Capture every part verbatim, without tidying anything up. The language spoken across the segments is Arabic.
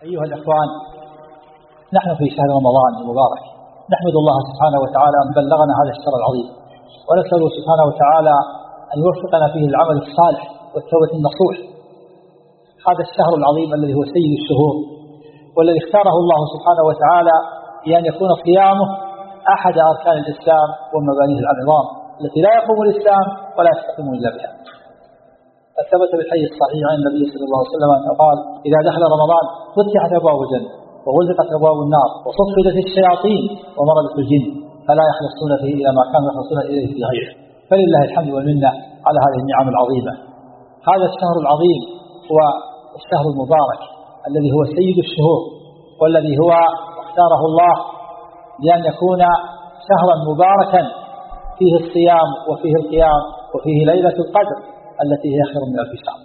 أيها الأخوان، نحن في شهر رمضان المبارك، نحمد الله سبحانه وتعالى أن بلغنا هذا الشهر العظيم، ونسأله سبحانه وتعالى أن يوفقنا فيه العمل الصالح والتوبة النصوح. هذا الشهر العظيم الذي هو سيد الشهور، والذي اختاره الله سبحانه وتعالى لأن يكون صيامه أحد أركان الإسلام ومبانيه العظام التي لا يقوم الإسلام ولا يستقيم إلا بها. ثبت بالحديث الصحيح عن النبي صلى الله عليه وسلم أنه قال: إذا دخل رمضان فتحت أبواب الجنة وغلقت أبواب النار وصفدت الشياطين ومرضت الجن فلا يخلصون فيه إلى ما كانوا يخلصون إليه في غيره. فلله الحمد والمنة على هذه النعم العظيمة. هذا الشهر العظيم هو الشهر المبارك الذي هو سيد الشهور، والذي هو اختاره الله لأن يكون شهرا مباركا فيه الصيام وفيه القيام وفيه ليلة القدر التي هي خير من ألف شهر.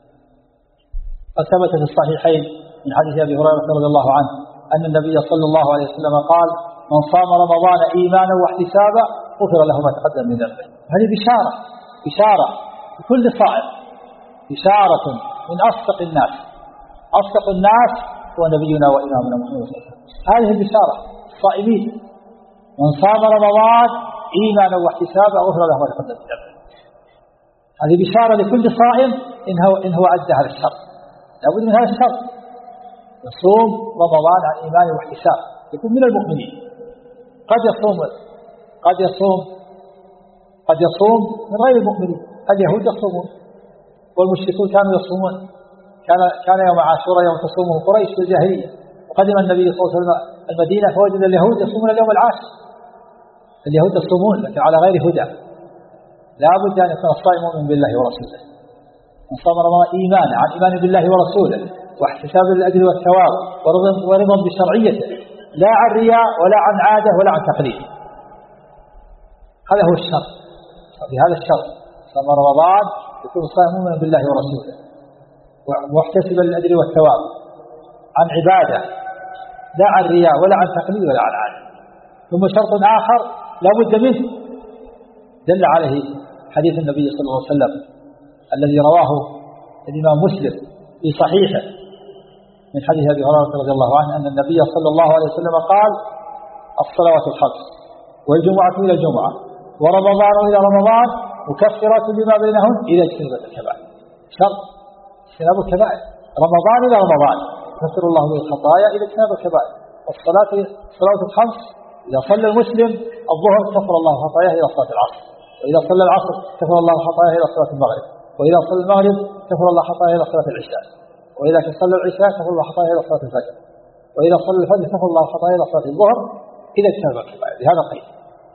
فثبت في الصحيحين من حديث أبي هريرة رضي الله عنه أن النبي صلى الله عليه وسلم قال: من صام رمضان إيمانا واحتسابا غفر له ما تقدم من ذنبه. هذه بشارة بشارة لكل صائم، بشارة من أصدق الناس. أصدق الناس هو نبينا وإمامنا محمد صلى الله عليه وسلم. هذه البشارة الصائمين: من صام رمضان إيمانا واحتسابا غفر له ما تقدم من ذنبه. هذه بشارة لكل صائم إن هو إن هو أدى هذا الشر. لابد من هذا الشر، يصوم رمضان عن إيمان واحتساب، يكون من المؤمنين. قد يصوم قد يصوم قد يصوم من غير المؤمنين. اليهود يصومون والمشركون كانوا يصومون. كان كان يوم عاشوراء يوم تصومه قريش في الجاهلية، وقدم النبي صلى الله عليه وسلم المدينة فوجد اليهود يصومون اليوم العاشر. اليهود يصومون لكن على غير هدى. لا بد أن يكون الصائم مؤمن بالله ورسوله. من صام رمضان إيمانا عن إيمان بالله ورسوله واحتساب للأجر والثواب ورضا بشرعيته، لا عن رياء ولا عن عادة ولا عن تقليد. هذا هو الشر. في هذا الشر صام رمضان يكون صائم مؤمن بالله ورسوله واحتسب للأجر والثواب عن عبادة، لا عن رياء ولا عن تقليد ولا عن عادة. ثم شرط آخر لا بد منه دل عليه حديث النبي صلى الله عليه وسلم الذي رواه الإمام مسلم في صحيحه من حديث أبي هريرة رضي الله عنه أن النبي صلى الله عليه وسلم قال: الصلوات الخمس والجمعة إلى الجمعة ورمضان إلى رمضان مكفرات لما بينهن إذا اجتنبت الكبائر. شرط اجتناب الكبائر. رمضان إلى رمضان يكفر الله به الخطايا إذا اجتنب الكبائر. والصلاة الصلوات الخمس إذا صلى المسلم الظهر كفر الله خطاياه إلى صلاة العصر، وإذا صلى العصر كفر الله خطاياه إلى صلاة المغرب، وإذا صلى المغرب كفر الله خطاياه إلى صلاة العشاء، وإذا صلى العشاء كفر الله خطاياه إلى صلاة الفجر، وإذا صلى الفجر كفر الله خطاياه إلى صلاة الظهر إذا اجتنب الكبائر. بهذا القيد.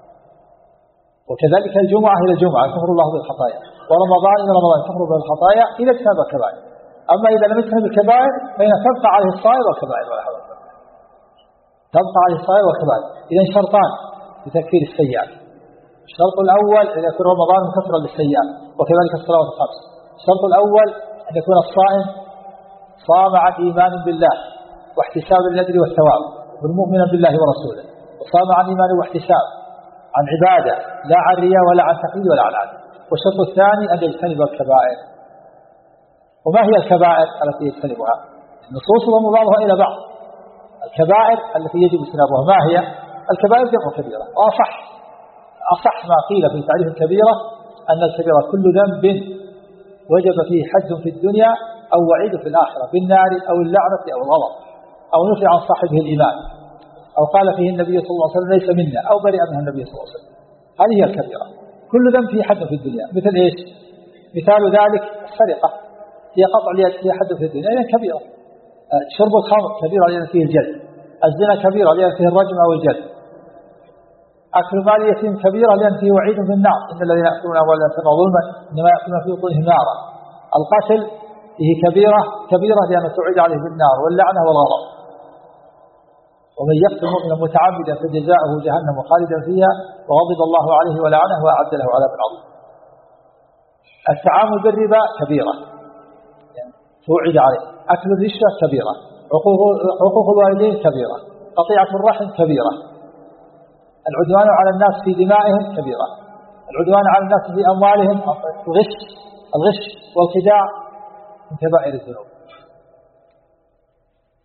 وكذلك الجمعة إلى الجمعة كفر الله بالخطايا، ورمضان إلى رمضان كفر بالخطايا إذا اجتنب الكبائر. أما إذا لم يجتنب الكبائر فإن تبقى عليه الصائر والكبائر ولا حول ولا قوة. تبقى عليه الصائر والكبائر. إذا شرطان لتكفير السيئات: الشرط الأول أن يكون رمضان مكفرا للسيئات، وكذلك الصلوات الخمس. الشرط الأول أن يكون الصائم صام عن إيمان بالله واحتساب للأجر والثواب والمؤمن بالله ورسوله، وصام عن إيمان واحتساب عن عبادة لا عن رياء ولا عن تقليد ولا عن عادة. والشرط الثاني أن يجتنب الكبائر. وما هي الكبائر التي يجتنبها؟ النصوص ضم بعضها إلى بعض. الكبائر التي يجب اجتنابها ما هي؟ الكبائر جمع كبيرة، وأصح أصح ما قيل في تعريف الكبيرة أن الكبيرة كل ذنب وجب فيه حد في الدنيا أو وعيد في الآخرة بالنار أو اللعنة أو الغضب أو نفي عن صاحبه الإيمان، أو قال فيه النبي صلى الله عليه وسلم ليس منا أو برئ منه النبي صلى الله عليه وسلم. هذه هي الكبيرة. كل ذنب فيه حد في الدنيا. مثل إيش؟ مثال ذلك السرقة هي قطع اليد، هي حد في الدنيا، هي كبيرة. شرب الخمر كبيرة لأن فيه الجلد. الزنا كبيرة لأن فيه الرجم أو الجلد. أكل مال اليتيم كبيرة لأن فيه وعيد في النار: إن الذين يأكلون أموال اليتامى ظلما إنما يأكلون في بطونهم نارا. القتل فيه كبيرة كبيرة لأن توعد عليه بالنار واللعنة والغضب. ومن يقتل مؤمنا متعمدا فجزاؤه جهنم خالدا فيها وغضب الله عليه ولعنه وأعد له عذابا عظيما. التعامل بالربا كبيرة يعني توعد عليه. أكل الرشوة كبيرة. عقوق الوالدين كبيرة. قطيعة الرحم كبيرة. العدوان على الناس في دمائهم كبيرة. العدوان على الناس في أموالهم، الغش الغش والخداع من كبائر الذنوب.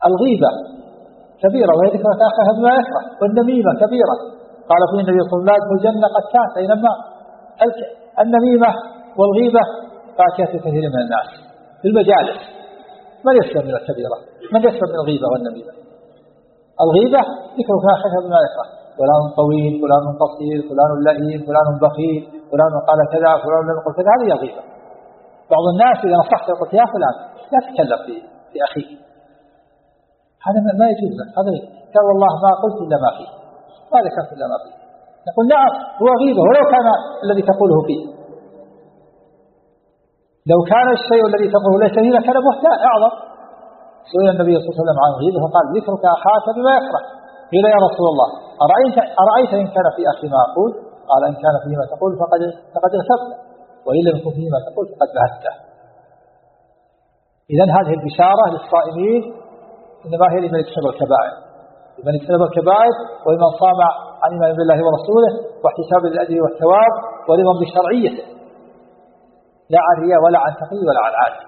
الغيبة كبيرة وهي ذكرى أخاها بما يكره، والنميمة كبيرة. قال فيه النبي صلى الله عليه وسلم الجنة قد كانت أينما. النميمة والغيبة فاكهة كثير من الناس في المجالس. من يسلم من الكبيرة؟ من يسلم من الغيبة والنميمة؟ الغيبة ذكر أخاها بما يكره، فلان طويل، فلان قصير، فلان لئيم، فلان بخيل، فلان قال كذا، فلان لم يقل كذا. هذه الغيبة. بعض الناس إذا نصحت قلت يا فلان لا تتكلم في في أخيك، هذا ما يجوز لك. هذا قال والله ما قلت إلا ما فيه، ما ذكرت إلا ما فيه. نقول نعم هو غيبة ولو كان الذي تقوله فيه. لو كان الشيء الذي تقوله ليس فيه لكان بهتان أعظم. سئل النبي صلى الله عليه وسلم عن الغيبة فقال ذكرك أخاك بما يكره. قيل يا رسول الله أرأيت, أرأيت إن كان في أخي ما أقول؟ قال إن كان فيه ما تقول فقد فقد اغتبته، وإن لم يكن فيه ما تقول فقد بهته. إذن هذه البشارة للصائمين إنما هي لمن يجتنب الكبائر، لمن يجتنب الكبائر ولمن صام عن إيمان بالله ورسوله واحتساب للأجر والثواب ولمن بشرعيته، لا عن رياء ولا عن تقي ولا عن عادة.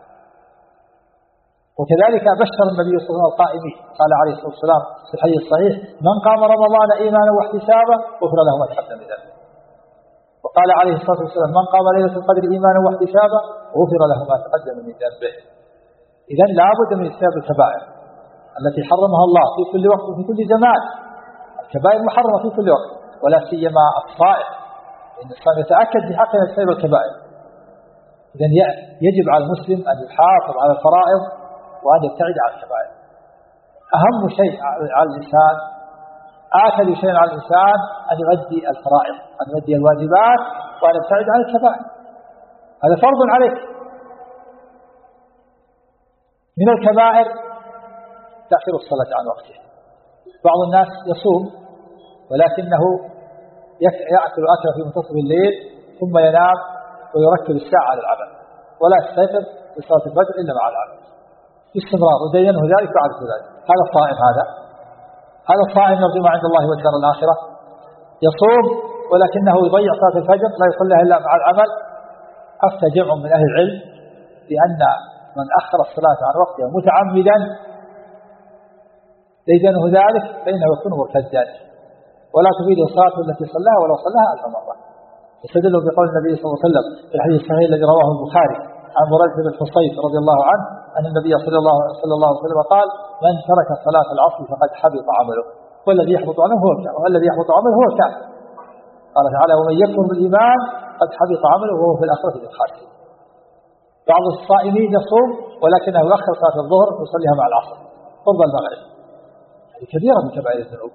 وكذلك بشر النبي صلى الله عليه وسلم القائمين، قال عليه الصلاة والسلام في الحديث الصحيح من قام رمضان إيمانا واحتسابا غفر له ما تقدم من ذنبه. وقال عليه الصلاة والسلام من قام ليلة القدر إيمانا واحتسابا غفر له ما تقدم من ذنبه. إذن لا بد من اجتناب الكبائر التي حرمها الله في كل وقت وفي كل زمان. الكبائر محرمة في كل وقت ولا سيما الصائم، لأن الصائم يتأكد بحقه أن يجتنب الكبائر. إذن يجب على المسلم أن يحافظ على الفرائض وأن يبتعد عن الكبائر. أهم شيء على الإنسان، آكد شيء على الإنسان أن يؤدي الفرائض، أن يؤدي الواجبات وأن يبتعد عن الكبائر. هذا فرض عليك. من الكبائر تأخير الصلاة عن وقتها. بعض الناس يصوم ولكنه يأكل أكل في منتصف الليل ثم ينام ويركب الساعة على العمل ولا يستيقظ لصلاة الفجر إلا مع العمل باستمرار، ودينه ذلك وعرف ذلك. هذا الصائم، هذا هذا الصائم يرجو ما عند الله والدار الآخرة. يصوم ولكنه يضيع صلاة الفجر لا يصليها إلا مع العمل. أفتى جمع من أهل العلم بأن من أخر الصلاة عن وقتها متعمدا ديدنه ذلك فإنه يكون مرتدا ولا تفيد الصلاة التي صلاها ولو صلاها ألف مرة. يستدل بقول النبي صلى الله عليه وسلم في الحديث الصحيح الذي رواه البخاري عن بريدة بن الحصيب رضي الله عنه أن النبي صلى الله, صلى الله عليه وسلم قال من ترك صلاة العصر فقد حبط عمله والذي يحبط عنه هو الكافر والذي يحبط عمله هو الكافر. قال تعالى ومن يكفر بالإيمان قد حبط عمله وهو في الآخرة من الخاسرين. بعض الصائمين يصوم ولكنه يؤخر صلاة الظهر ويصليها مع العصر قرب المغرب، هذه كبيرة من كبائر الذنوب.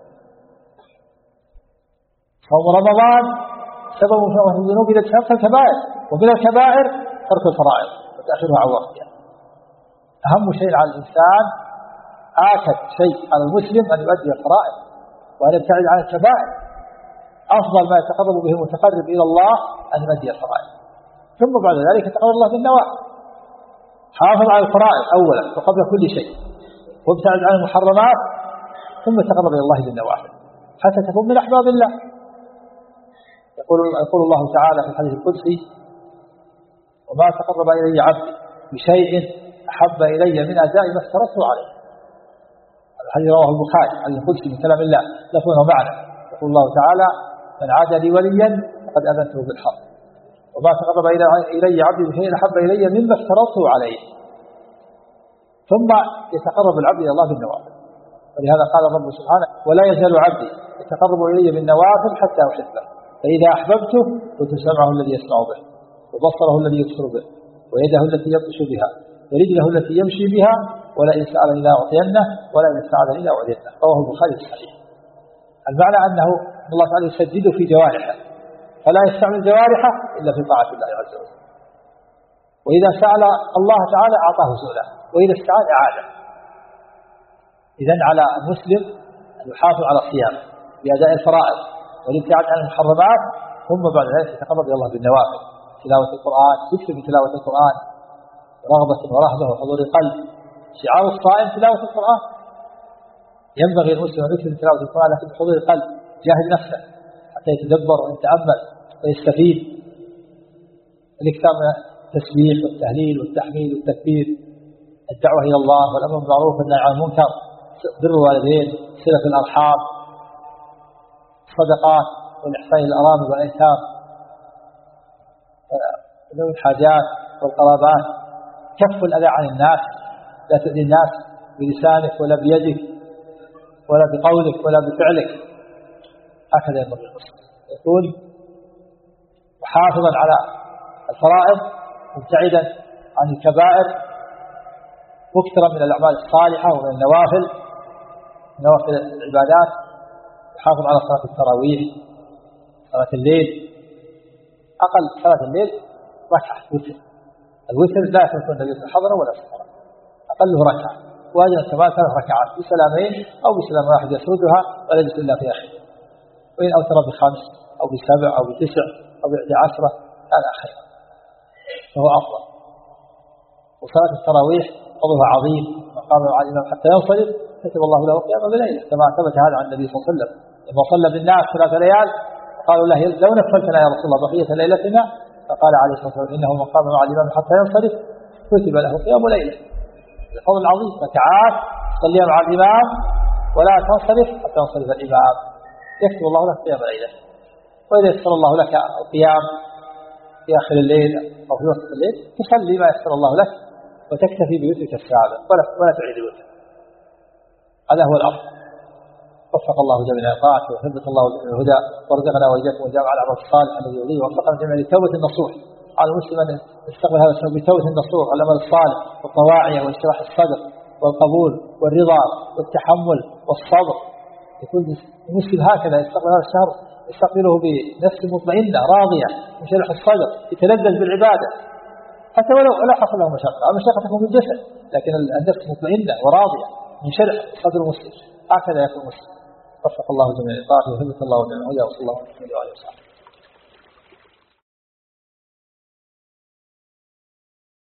صوم رمضان سبب من الذنوب إذا اجتنبت الكبائر، ومن الكبائر ترك الفرائض وتأخيرها عن وقتها. أهم شيء على الإنسان، آكد شيء على المسلم أن يؤدي الفرائض وأن يبتعد عن الكبائر. أفضل ما يتقرب به المتقرب إلى الله أن يؤدي الفرائض، ثم بعد ذلك يتقرب الله بالنوافل. حافظ على الفرائض أولا وقبل كل شيء، وابتعد عن المحرمات، ثم تقرب إلى الله بالنوافل حتى تكون من أحباب الله. يقول, يقول الله تعالى في الحديث القدسي وما تقرب إلي عبدي بشيء أحب إلي من أداء ما افترضته عليه. الحديث رواه البخاري عن القدسي من كلام الله لفظه معنى. يقول الله تعالى من عاد لي وليا فقد أذنته بالحرب وما تقرب إلي عبدي بشيء أحب إلي مما افترضته عليه. ثم يتقرب العبد إلى الله بالنوافل، ولهذا قال الرب سبحانه ولا يزال عبدي يتقرب إلي بالنوافل حتى أحبه فإذا أحببته كنت سمعه الذي يسمع به وبصره الذي يبصر به ويده التي يبطش بها ورجله التي يمشي بها ولئن سألني لأعطينه ولئن استعاذني لأعوذنه. رواه البخاري الصحيح. المعنى أنه الله تعالى يسدد في جوارحه فلا يستعمل جوارحه إلا في طاعة الله عز وجل، وإذا سأل الله تعالى أعطاه سؤله وإذا استعان أعاده. إذن على المسلم أن يحافظ على الصيام بأداء الفرائض والابتعاد عن المحرمات، ثم بعد ذلك يتقرب إلى الله بالنوافل، تلاوة القرآن، يكثر من تلاوة القرآن رغبة ورهبة وحضور القلب. شعار الصائم تلاوة القرآن، ينبغي المسلم أن يكثر من تلاوة القرآن لكن بحضور القلب، جاهد نفسه حتى يتدبر ويتأمل ويستفيد. الاكثار من التسبيح والتهليل والتحميد والتكبير الدعوة إلى الله والأمر بالمعروف والنهي عن المنكر، بر الوالدين، صلة الأرحام، الصدقات والإحسان إلى الأرامل والأيتام، ذوي الحاجات والقرابات، كف الأذى عن الناس، لا تؤذي الناس بلسانك ولا بيدك ولا بقولك ولا بفعلك. هكذا ينبغي المسلم يقول محافظا على الفرائض، مبتعدا عن الكبائر، مكثرا من الأعمال الصالحة ومن النوافل، نوافل العبادات، يحافظ على صلاة التراويح، صلاة الليل، أقل صلاة الليل ركعة وتر، الوتر لا يكون النبي صلى الله عليه وسلم حضرا ولا سفرا، أقله ركعة، واجب الكمال ثلاث ركعات بسلامين أو بسلام واحد يسردها ولا يجلس إلا في آخر، وإن أوتر بخمس أو بسبع أو بتسع أو بإحدى عشرة هذا خير فهو أفضل. وصلاة التراويح فضلها عظيم، مقام مع الإمام حتى ينصرف كتب الله له قياما بليلة كما ثبت هذا عن النبي صلى الله عليه وسلم لما صلى بالناس ثلاث ليال قالوا له لو نفلتنا يا رسول الله بقية ليلتنا، فقال عليه الصلاة والسلام إنه من قام مع الإمام حتى ينصرف كتب له قيام ليلة. الفضل العظيم ركعات تصليها مع الإمام ولا تنصرف حتى ينصرف الإمام يكتب الله لك قيام ليلة. وإذا يسر الله لك القيام في آخر الليل أو في وسط الليل تصلي ما يسر الله لك وتكتفي بوترك السابق ولا ولا تعيد الوتر. هذا هو الأفضل. وفق الله جميع طاعته وثبت الله جميع الهدى وارزقنا وإياكم الجامع على العمل الصالح الذي يرضيه ووفقنا جميعا للتوبة النصوح. على المسلم أن يستقبل هذا السبب بتوبة النصوح والعمل الصالح والطواعية وانشراح الصدر والقبول والرضا والتحمل والصبر. يكون المسلم هكذا يستقبل هذا الشهر يستقبله بنفس مطمئنة راضية منشرح الصدر يتلذذ بالعبادة حتى ولو لا حصل له مشقة. المشقة تكون بالجسد لكن النفس مطمئنة وراضية منشرح صدر المسلم. هكذا يكون المسلم. وفق الله جميع طاعته وثبت الله جميع هدى وصلى الله عليه وسلم.